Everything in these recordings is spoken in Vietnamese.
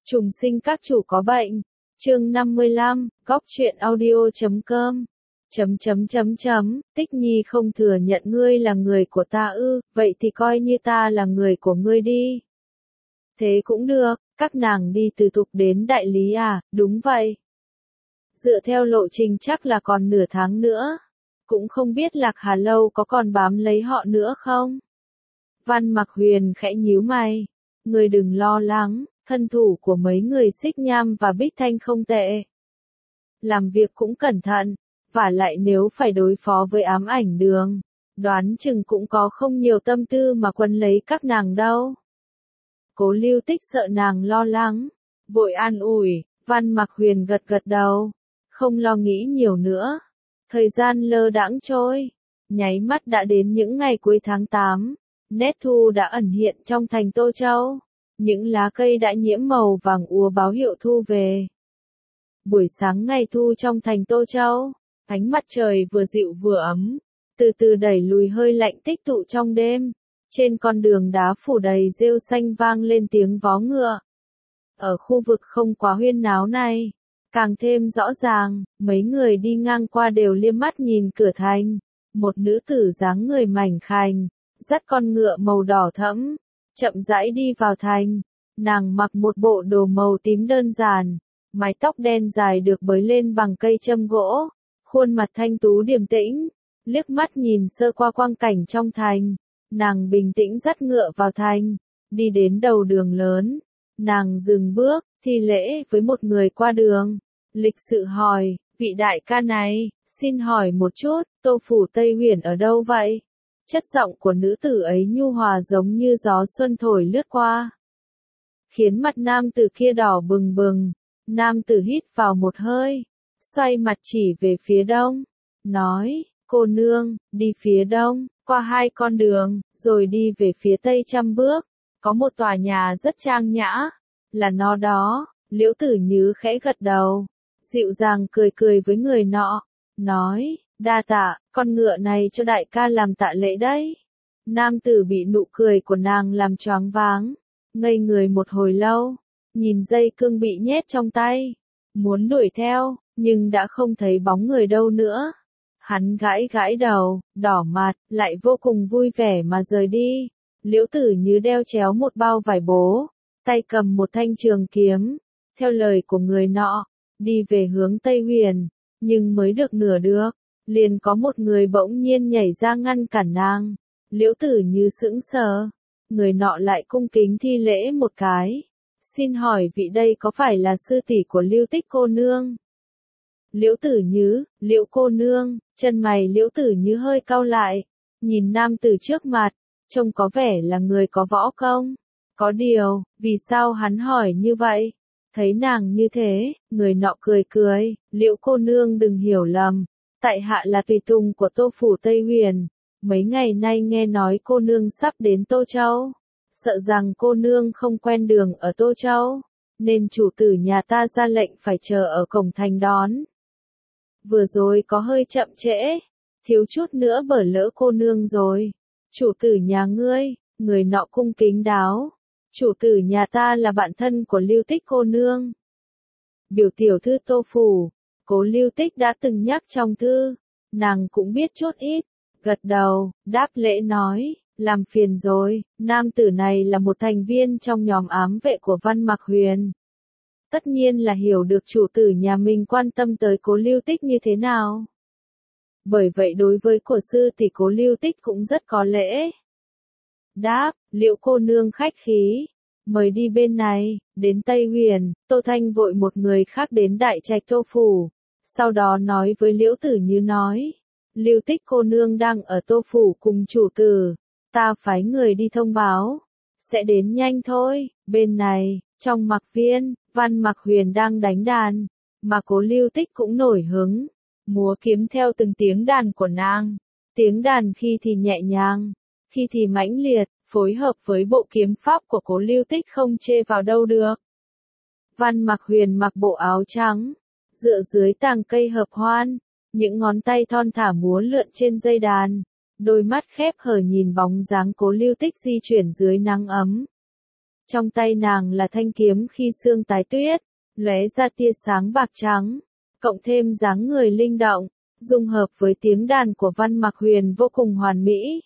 Trùng sinh các chủ có bệnh. Chương 55, góc truyện audio.com. Tích Nhi không thừa nhận ngươi là người của ta ư, vậy thì coi như ta là người của ngươi đi. Thế cũng được, các nàng đi từ tục đến đại lý à, đúng vậy. Dựa theo lộ trình chắc là còn nửa tháng nữa. Cũng không biết Lạc Hà Lâu có còn bám lấy họ nữa không? Văn Mặc Huyền khẽ nhíu mày. Ngươi đừng lo lắng, thân thủ của mấy người Xích Nham và Bích Thanh không tệ. Làm việc cũng cẩn thận, vả lại nếu phải đối phó với ám ảnh đường, đoán chừng cũng có không nhiều tâm tư mà quấn lấy các nàng đâu. Cố Lưu Tích sợ nàng lo lắng, vội an ủi, Văn Mặc Huyền gật gật đầu, không lo nghĩ nhiều nữa. Thời gian lơ đãng trôi, nháy mắt đã đến những ngày cuối tháng 8, nét thu đã ẩn hiện trong thành Tô Châu, những lá cây đã nhiễm màu vàng úa báo hiệu thu về. Buổi sáng ngày thu trong thành Tô Châu, ánh mặt trời vừa dịu vừa ấm, từ từ đẩy lùi hơi lạnh tích tụ trong đêm. Trên con đường đá phủ đầy rêu xanh vang lên tiếng vó ngựa. Ở khu vực không quá huyên náo này, càng thêm rõ ràng, mấy người đi ngang qua đều liếc mắt nhìn cửa thành. Một nữ tử dáng người mảnh khảnh, dắt con ngựa màu đỏ thẫm, chậm rãi đi vào thành. Nàng mặc một bộ đồ màu tím đơn giản, mái tóc đen dài được bới lên bằng cây châm gỗ, khuôn mặt thanh tú điềm tĩnh, liếc mắt nhìn sơ qua quang cảnh trong thành. Nàng bình tĩnh dắt ngựa vào thành, đi đến đầu đường lớn. Nàng dừng bước, thi lễ với một người qua đường. Lịch sự hỏi, vị đại ca này, xin hỏi một chút, Tô Phủ Tây Huyền ở đâu vậy? Chất giọng của nữ tử ấy nhu hòa giống như gió xuân thổi lướt qua, khiến mặt nam tử kia đỏ bừng bừng. Nam tử hít vào một hơi, xoay mặt chỉ về phía đông, nói, cô nương, đi phía đông, qua 2 con đường, rồi đi về phía tây 100 bước, có một tòa nhà rất trang nhã, là nó đó. Liễu Tử Nhứ khẽ gật đầu, dịu dàng cười cười với người nọ, nói, đa tạ, con ngựa này cho đại ca làm tạ lễ đấy. Nam tử bị nụ cười của nàng làm choáng váng, ngây người một hồi lâu, nhìn dây cương bị nhét trong tay, muốn đuổi theo, nhưng đã không thấy bóng người đâu nữa. Hắn gãi gãi đầu, đỏ mặt, lại vô cùng vui vẻ mà rời đi. Liễu Tử Nhứ đeo chéo một bao vải bố, tay cầm một thanh trường kiếm, theo lời của người nọ, đi về hướng Tây Huyền, nhưng mới được nửa được, liền có một người bỗng nhiên nhảy ra ngăn cản nàng. Liễu Tử Nhứ sững sờ, người nọ lại cung kính thi lễ một cái, xin hỏi vị đây có phải là sư tỷ của Lưu Tích cô nương? Liễu Tử Nhứ, Liễu cô nương. Chân mày Liễu Tử Nhứ hơi cau lại, nhìn nam tử trước mặt, trông có vẻ là người có võ công. Có điều, vì sao hắn hỏi như vậy? Thấy nàng như thế, người nọ cười cười, Liễu cô nương đừng hiểu lầm, tại hạ là tùy tùng của Tô Phủ Tây Huyền. Mấy ngày nay nghe nói cô nương sắp đến Tô Châu, sợ rằng cô nương không quen đường ở Tô Châu, nên chủ tử nhà ta ra lệnh phải chờ ở cổng thành đón. Vừa rồi có hơi chậm trễ, thiếu chút nữa bở lỡ cô nương rồi. Chủ tử nhà ngươi, người nọ cung kính đáo. Chủ tử nhà ta là bạn thân của Lưu Tích cô nương. Biểu tiểu thư Tô Phủ, Cố Lưu Tích đã từng nhắc trong thư, nàng cũng biết chút ít. Gật đầu, đáp lễ nói, làm phiền rồi. Nam tử này là một thành viên trong nhóm ám vệ của Văn Mặc Huyền. Tất nhiên là hiểu được chủ tử nhà mình quan tâm tới Cố Lưu Tích như thế nào. Bởi vậy đối với của sư thì Cố Lưu Tích cũng rất có lễ. Đáp, Liễu cô nương khách khí, mời đi bên này. Đến Tây Huyền, Tô Thanh vội một người khác đến đại trạch Tô Phủ, sau đó nói với Liễu Tử Nhứ nói, Lưu Tích cô nương đang ở Tô Phủ cùng chủ tử, ta phái người đi thông báo, sẽ đến nhanh thôi. Bên này, trong Mặc Viên, Văn Mặc Huyền đang đánh đàn, mà Cố Lưu Tích cũng nổi hứng, múa kiếm theo từng tiếng đàn của nàng. Tiếng đàn khi thì nhẹ nhàng, khi thì mãnh liệt, phối hợp với bộ kiếm pháp của Cố Lưu Tích không chê vào đâu được. Văn Mặc Huyền mặc bộ áo trắng, dựa dưới tàng cây hợp hoan, những ngón tay thon thả múa lượn trên dây đàn, đôi mắt khép hờ nhìn bóng dáng Cố Lưu Tích di chuyển dưới nắng ấm. Trong tay nàng là thanh kiếm khi sương tái tuyết, lóe ra tia sáng bạc trắng, cộng thêm dáng người linh động, dung hợp với tiếng đàn của Văn Mặc Huyền vô cùng hoàn mỹ.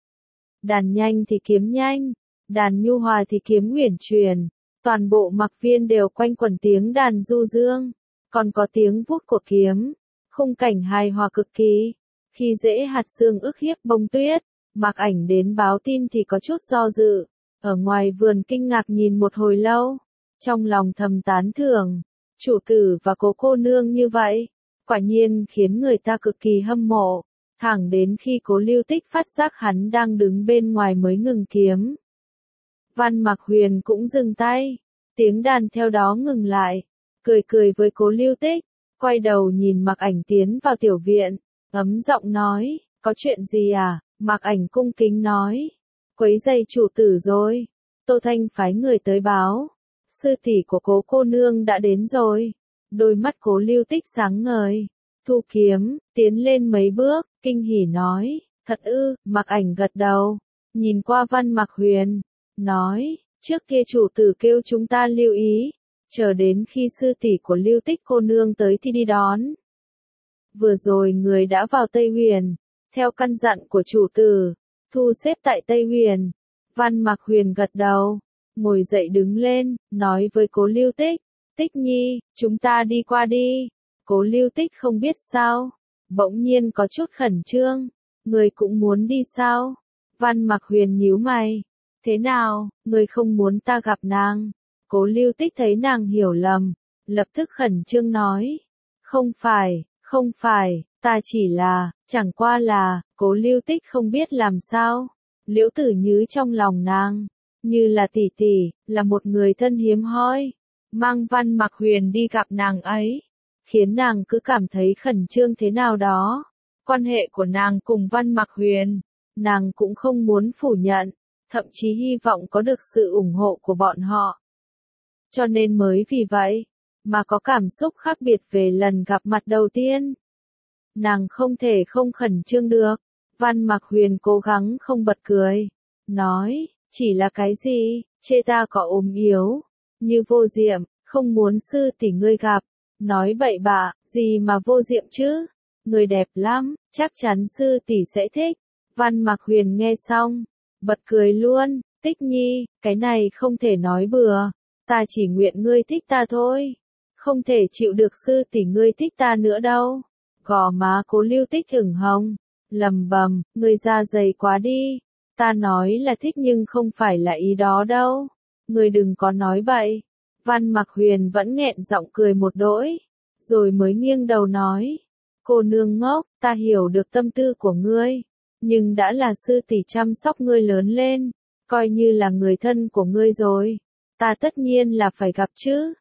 Đàn nhanh thì kiếm nhanh, đàn nhu hòa thì kiếm uyển chuyển, toàn bộ mặc viên đều quanh quẩn tiếng đàn du dương, còn có tiếng vút của kiếm, khung cảnh hài hòa cực kỳ. Khi Dễ Hạt Sương ức hiếp Bông Tuyết, Mạc Ảnh đến báo tin thì có chút do dự, ở ngoài vườn kinh ngạc nhìn một hồi lâu, trong lòng thầm tán thưởng, chủ tử và cố cô nương như vậy, quả nhiên khiến người ta cực kỳ hâm mộ, thẳng đến khi Cố Lưu Tích phát giác hắn đang đứng bên ngoài mới ngừng kiếm. Văn Mặc Huyền cũng dừng tay, tiếng đàn theo đó ngừng lại, cười cười với Cố Lưu Tích, quay đầu nhìn Mạc Ảnh tiến vào tiểu viện, ấm giọng nói, có chuyện gì à? Mạc Ảnh cung kính nói, quấy rầy chủ tử rồi. Tô Thanh phái người tới báo, sư tỷ của Cố cô nương đã đến rồi. Đôi mắt Cố Lưu Tích sáng ngời, thu kiếm, tiến lên mấy bước, kinh hỉ nói, thật ư? Mạc Ảnh gật đầu, nhìn qua Văn Mặc Huyền, nói, trước kia chủ tử kêu chúng ta lưu ý, chờ đến khi sư tỷ của Lưu Tích cô nương tới thì đi đón. Vừa rồi người đã vào Tây Huyền, theo căn dặn của chủ tử, thu xếp tại Tây Huyền. Văn Mặc Huyền gật đầu, ngồi dậy đứng lên, nói với Cố Lưu Tích, Tích Nhi, chúng ta đi qua đi. Cố Lưu Tích không biết sao, bỗng nhiên có chút khẩn trương, người cũng muốn đi sao? Văn Mặc Huyền nhíu mày, thế nào, người không muốn ta gặp nàng? Cố Lưu Tích thấy nàng hiểu lầm, lập tức khẩn trương nói, không phải, ta chỉ là, chẳng qua là, Cố Lưu Tích không biết làm sao. Liễu Tử Nhứ trong lòng nàng, như là tỷ tỷ, là một người thân hiếm hoi, mang Văn Mặc Huyền đi gặp nàng ấy, khiến nàng cứ cảm thấy khẩn trương thế nào đó. Quan hệ của nàng cùng Văn Mặc Huyền, nàng cũng không muốn phủ nhận, thậm chí hy vọng có được sự ủng hộ của bọn họ. Cho nên mới vì vậy, mà có cảm xúc khác biệt về lần gặp mặt đầu tiên. Nàng không thể không khẩn trương được. Văn Mặc Huyền cố gắng không bật cười, nói, chỉ là cái gì, chê ta có ốm yếu, như Vô Diệm, không muốn sư tỷ ngươi gặp, nói bậy bạ, gì mà Vô Diệm chứ, người đẹp lắm, chắc chắn sư tỷ sẽ thích. Văn Mặc Huyền nghe xong, bật cười luôn, Tích Nhi, cái này không thể nói bừa, ta chỉ nguyện ngươi thích ta thôi, không thể chịu được sư tỷ ngươi thích ta nữa đâu. Gò má Cố Lưu Tích ửng hồng, lầm bầm, người da dày quá đi, ta nói là thích nhưng không phải là ý đó đâu, người đừng có nói bậy. Văn Mặc Huyền vẫn nghẹn giọng cười một đỗi, rồi mới nghiêng đầu nói, cô nương ngốc, ta hiểu được tâm tư của ngươi, nhưng đã là sư tỷ chăm sóc ngươi lớn lên, coi như là người thân của ngươi rồi, ta tất nhiên là phải gặp chứ.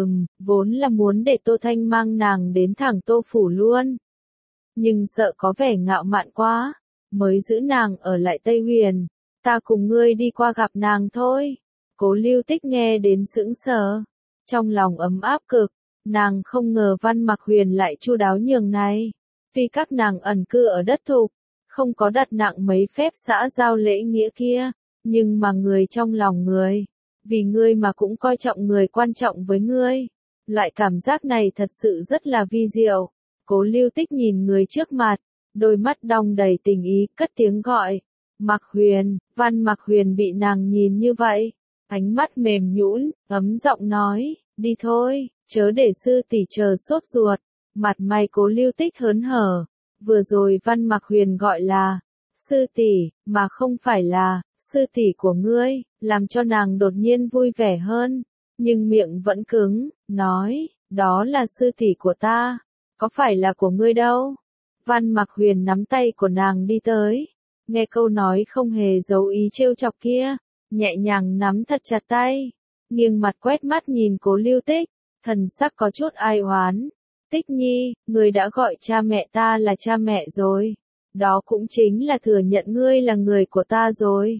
Vốn là muốn để Tô Thanh mang nàng đến thẳng Tô Phủ luôn. Nhưng sợ có vẻ ngạo mạn quá, mới giữ nàng ở lại Tây Huyền, ta cùng ngươi đi qua gặp nàng thôi. Cố Lưu Tích nghe đến sững sờ, trong lòng ấm áp cực, nàng không ngờ Văn Mặc Huyền lại chu đáo nhường này. Tuy các nàng ẩn cư ở đất thục, không có đặt nặng mấy phép xã giao lễ nghĩa kia, nhưng mà người trong lòng người, vì ngươi mà cũng coi trọng người quan trọng với ngươi. Loại cảm giác này thật sự rất là vi diệu. Cố Lưu Tích nhìn người trước mặt, đôi mắt đong đầy tình ý, cất tiếng gọi. Mặc Huyền, Văn Mặc Huyền bị nàng nhìn như vậy, ánh mắt mềm nhũn, ấm giọng nói, đi thôi, chớ để sư tỷ chờ sốt ruột. Mặt mày Cố Lưu Tích hớn hở, vừa rồi Văn Mặc Huyền gọi là sư tỷ, mà không phải là sư tỷ của ngươi, làm cho nàng đột nhiên vui vẻ hơn, nhưng miệng vẫn cứng, nói, đó là sư tỷ của ta, có phải là của ngươi đâu. Văn Mặc Huyền nắm tay của nàng đi tới, nghe câu nói không hề giấu ý trêu chọc kia, nhẹ nhàng nắm thật chặt tay, nghiêng mặt quét mắt nhìn Cố Lưu Tích, thần sắc có chút ai oán. Tích Nhi, ngươi đã gọi cha mẹ ta là cha mẹ rồi, đó cũng chính là thừa nhận ngươi là người của ta rồi.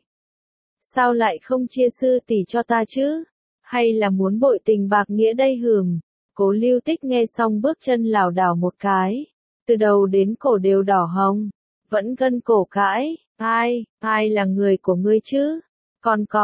Sao lại không chia sư tỷ cho ta chứ? Hay là muốn bội tình bạc nghĩa đây hừm? Cố Lưu Tích nghe xong bước chân lảo đảo một cái, từ đầu đến cổ đều đỏ hồng, vẫn gân cổ cãi, ai là người của ngươi chứ? Còn có,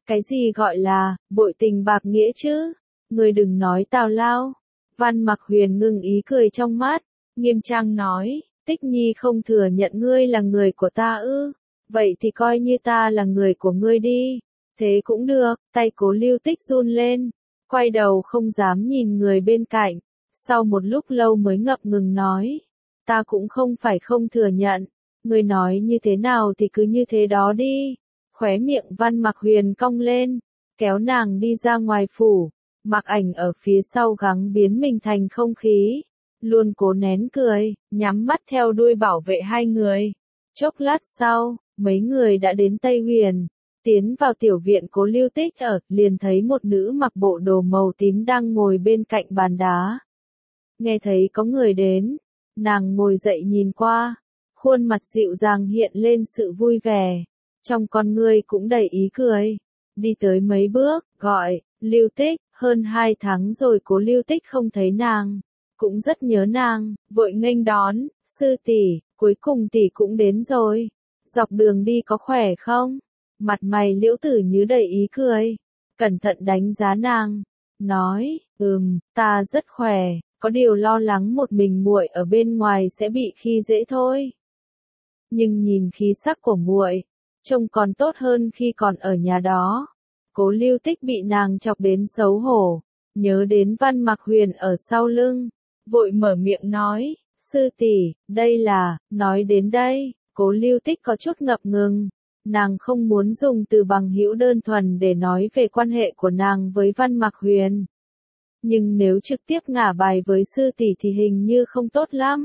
Cái gì gọi là, bội tình bạc nghĩa chứ? Ngươi đừng nói tào lao. Văn Mặc Huyền ngừng ý cười trong mắt, nghiêm trang nói, Tích Nhi không thừa nhận ngươi là người của ta ư? Vậy thì coi như ta là người của ngươi đi. Thế cũng được, tay Cố Lưu Tích run lên, quay đầu không dám nhìn người bên cạnh. Sau một lúc lâu mới ngập ngừng nói, ta cũng không phải không thừa nhận, ngươi nói như thế nào thì cứ như thế đó đi. Khóe miệng Văn Mặc Huyền cong lên, kéo nàng đi ra ngoài phủ. Mặc Ảnh ở phía sau gắng biến mình thành không khí, luôn cố nén cười, nhắm mắt theo đuôi bảo vệ hai người. Chốc lát sau, mấy người đã đến Tây Huyền, tiến vào tiểu viện Cố Lưu Tích ở, liền thấy một nữ mặc bộ đồ màu tím đang ngồi bên cạnh bàn đá. Nghe thấy có người đến, nàng ngồi dậy nhìn qua, khuôn mặt dịu dàng hiện lên sự vui vẻ, trong con ngươi cũng đầy ý cười. Đi tới mấy bước, gọi, Lưu Tích, hơn 2 tháng rồi Cố Lưu Tích không thấy nàng, cũng rất nhớ nàng, vội nghênh đón, sư tỷ, cuối cùng tỷ cũng đến rồi, dọc đường đi có khỏe không? Mặt mày Liễu Tử Như đầy ý cười, cẩn thận đánh giá nàng, nói, ta rất khỏe, có điều lo lắng một mình muội ở bên ngoài sẽ bị khi dễ thôi. Nhưng nhìn khí sắc của muội, trông còn tốt hơn khi còn ở nhà đó. Cố Lưu Tích bị nàng chọc đến xấu hổ, nhớ đến Văn Mặc Huyền ở sau lưng, vội mở miệng nói, sư tỷ, đây là, nói đến đây, Cố Lưu Tích có chút ngập ngừng, nàng không muốn dùng từ bằng hữu đơn thuần để nói về quan hệ của nàng với Văn Mặc Huyền. Nhưng nếu trực tiếp ngả bài với sư tỷ thì hình như không tốt lắm.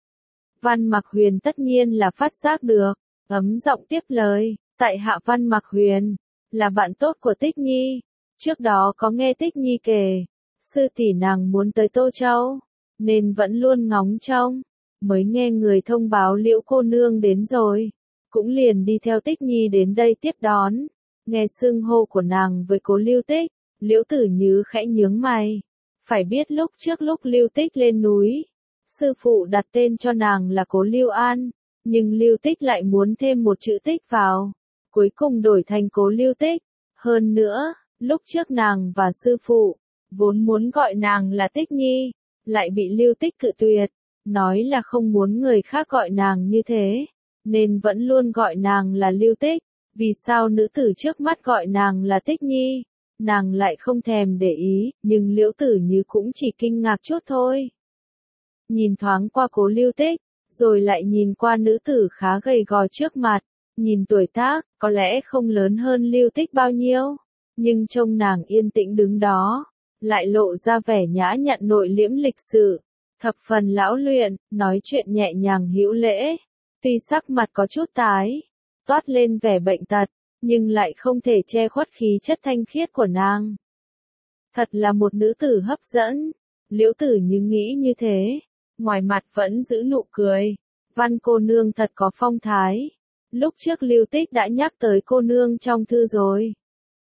Văn Mặc Huyền tất nhiên là phát giác được, ấm giọng tiếp lời, tại hạ Văn Mặc Huyền, là bạn tốt của Tích Nhi, trước đó có nghe Tích Nhi kể, sư tỷ nàng muốn tới Tô Châu, nên vẫn luôn ngóng trông, mới nghe người thông báo Liễu cô nương đến rồi, cũng liền đi theo Tích Nhi đến đây tiếp đón. Nghe xưng hô của nàng với Cố Lưu Tích, Liễu Tử Như khẽ nhướng mày, phải biết lúc trước lúc Lưu Tích lên núi, sư phụ đặt tên cho nàng là Cố Lưu An, nhưng Lưu Tích lại muốn thêm một chữ Tích vào, cuối cùng đổi thành Cố Lưu Tích. Hơn nữa, lúc trước nàng và sư phụ vốn muốn gọi nàng là Tích Nhi, lại bị Lưu Tích cự tuyệt, nói là không muốn người khác gọi nàng như thế, nên vẫn luôn gọi nàng là Lưu Tích. Vì sao nữ tử trước mắt gọi nàng là Tích Nhi, nàng lại không thèm để ý, nhưng Liễu Tử Như cũng chỉ kinh ngạc chút thôi. Nhìn thoáng qua Cố Lưu Tích, rồi lại nhìn qua nữ tử khá gầy gò trước mặt, nhìn tuổi tác, có lẽ không lớn hơn Lưu Tích bao nhiêu, nhưng trông nàng yên tĩnh đứng đó, lại lộ ra vẻ nhã nhặn nội liễm lịch sự, thập phần lão luyện, nói chuyện nhẹ nhàng hữu lễ, tuy sắc mặt có chút tái, toát lên vẻ bệnh tật, nhưng lại không thể che khuất khí chất thanh khiết của nàng. Thật là một nữ tử hấp dẫn, Liễu Tử Như nghĩ như thế, ngoài mặt vẫn giữ nụ cười, Văn cô nương thật có phong thái. Lúc trước Lưu Tích đã nhắc tới cô nương trong thư rồi.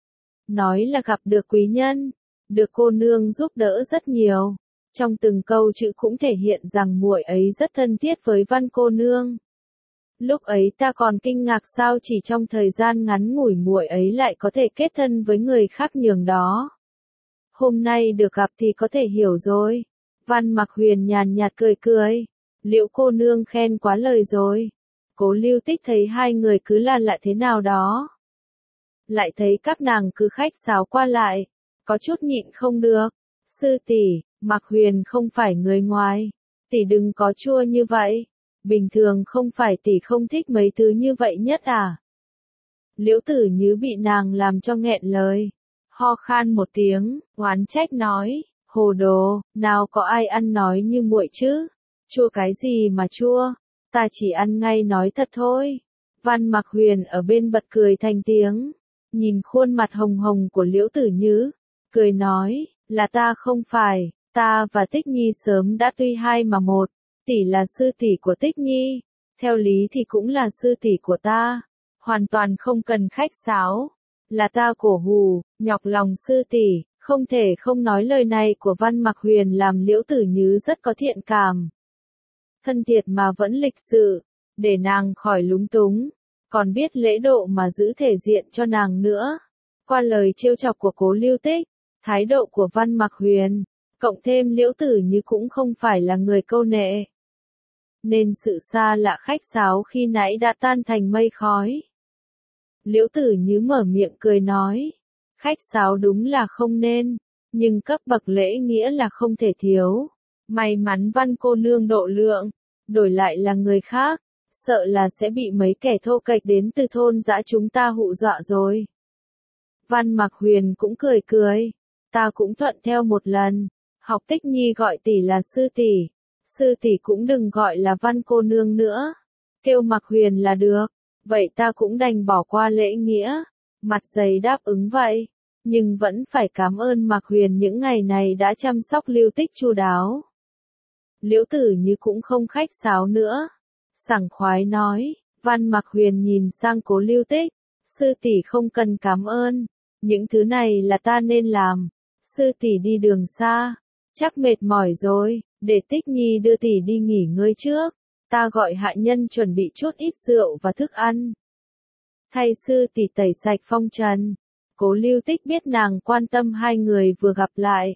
Nói là gặp được quý nhân, được cô nương giúp đỡ rất nhiều. Trong từng câu chữ cũng thể hiện rằng muội ấy rất thân thiết với Văn cô nương. Lúc ấy ta còn kinh ngạc sao chỉ trong thời gian ngắn ngủi muội ấy lại có thể kết thân với người khác nhường đó. Hôm nay được gặp thì có thể hiểu rồi. Văn Mặc Huyền nhàn nhạt cười cười. Liễu cô nương khen quá lời rồi. Cố Lưu Tích thấy hai người cứ là lạ thế nào đó. Lại thấy các nàng cứ khách sáo qua lại. Có chút nhịn không được. Sư tỷ, Mặc Huyền không phải người ngoài. Tỷ đừng có chua như vậy. Bình thường không phải tỷ không thích mấy thứ như vậy nhất à? Liễu Tử Như bị nàng làm cho nghẹn lời. Ho khan một tiếng, oán trách nói, hồ đồ, nào có ai ăn nói như muội chứ? Chua cái gì mà chua? Ta chỉ ăn ngay nói thật thôi. Văn Mặc Huyền ở bên bật cười thành tiếng, nhìn khuôn mặt hồng hồng của Liễu Tử Như, cười nói, là ta không phải, ta và Tích Nhi sớm đã tuy hai mà một, tỷ là sư tỷ của Tích Nhi, theo lý thì cũng là sư tỷ của ta, hoàn toàn không cần khách sáo, là ta cổ hù, nhọc lòng sư tỷ. Không thể không nói lời này của Văn Mặc Huyền làm Liễu Tử Như rất có thiện cảm. Thân thiệt mà vẫn lịch sự, để nàng khỏi lúng túng, còn biết lễ độ mà giữ thể diện cho nàng nữa. Qua lời trêu chọc của Cố Lưu Tích, thái độ của Văn Mặc Huyền, cộng thêm Liễu Tử Như cũng không phải là người câu nệ. Nên sự xa lạ khách sáo khi nãy đã tan thành mây khói. Liễu Tử Như mở miệng cười nói, khách sáo đúng là không nên, nhưng cấp bậc lễ nghĩa là không thể thiếu. May mắn Văn cô nương độ lượng, đổi lại là người khác, sợ là sẽ bị mấy kẻ thô kệch đến từ thôn dã chúng ta hù dọa rồi. Văn Mặc Huyền cũng cười cười, ta cũng thuận theo một lần, học Tích Nhi gọi tỷ là sư tỷ cũng đừng gọi là Văn cô nương nữa, kêu Mặc Huyền là được, vậy ta cũng đành bỏ qua lễ nghĩa, mặt dày đáp ứng vậy, nhưng vẫn phải cảm ơn Mặc Huyền những ngày này đã chăm sóc Lưu Tích chu đáo. Liễu Tử Như cũng không khách sáo nữa, sảng khoái nói, Văn Mặc Huyền nhìn sang Cố Lưu Tích, sư tỷ không cần cảm ơn, những thứ này là ta nên làm, sư tỷ đi đường xa, chắc mệt mỏi rồi, để Tích Nhi đưa tỷ đi nghỉ ngơi trước, ta gọi hạ nhân chuẩn bị chút ít rượu và thức ăn. Thay sư tỷ tẩy sạch phong trần, Cố Lưu Tích biết nàng quan tâm hai người vừa gặp lại.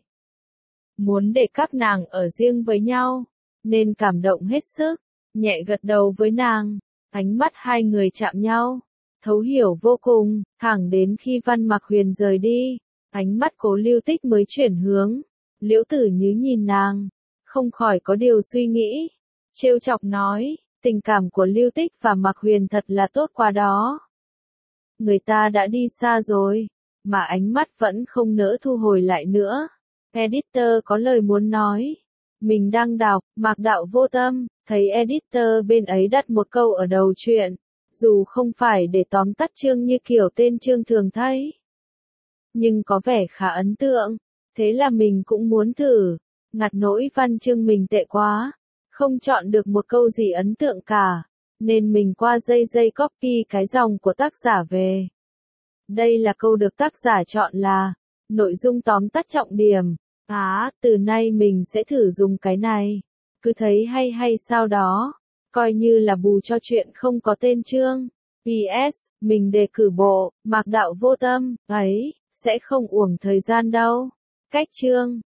Muốn để các nàng ở riêng với nhau, nên cảm động hết sức, nhẹ gật đầu với nàng, ánh mắt hai người chạm nhau, thấu hiểu vô cùng, thẳng đến khi Văn Mặc Huyền rời đi, ánh mắt Cố Lưu Tích mới chuyển hướng, Liễu Tử Như nhìn nàng, không khỏi có điều suy nghĩ, trêu chọc nói, tình cảm của Lưu Tích và Mặc Huyền thật là tốt quá đó. Người ta đã đi xa rồi, mà ánh mắt vẫn không nỡ thu hồi lại nữa. Editor có lời muốn nói. Mình đang đọc, Mạc Đạo Vô Tâm, thấy editor bên ấy đặt một câu ở đầu truyện, dù không phải để tóm tắt chương như kiểu tên chương thường thấy, nhưng có vẻ khá ấn tượng, thế là mình cũng muốn thử, ngặt nỗi văn chương mình tệ quá, không chọn được một câu gì ấn tượng cả, nên mình qua dây copy cái dòng của tác giả về. Đây là câu được tác giả chọn là, nội dung tóm tắt trọng điểm. Từ nay mình sẽ thử dùng cái này. Cứ thấy hay sao đó. Coi như là bù cho chuyện không có tên chương. PS, mình đề cử bộ, Mạc Đạo Vô Tâm, ấy, sẽ không uổng thời gian đâu. Cách chương.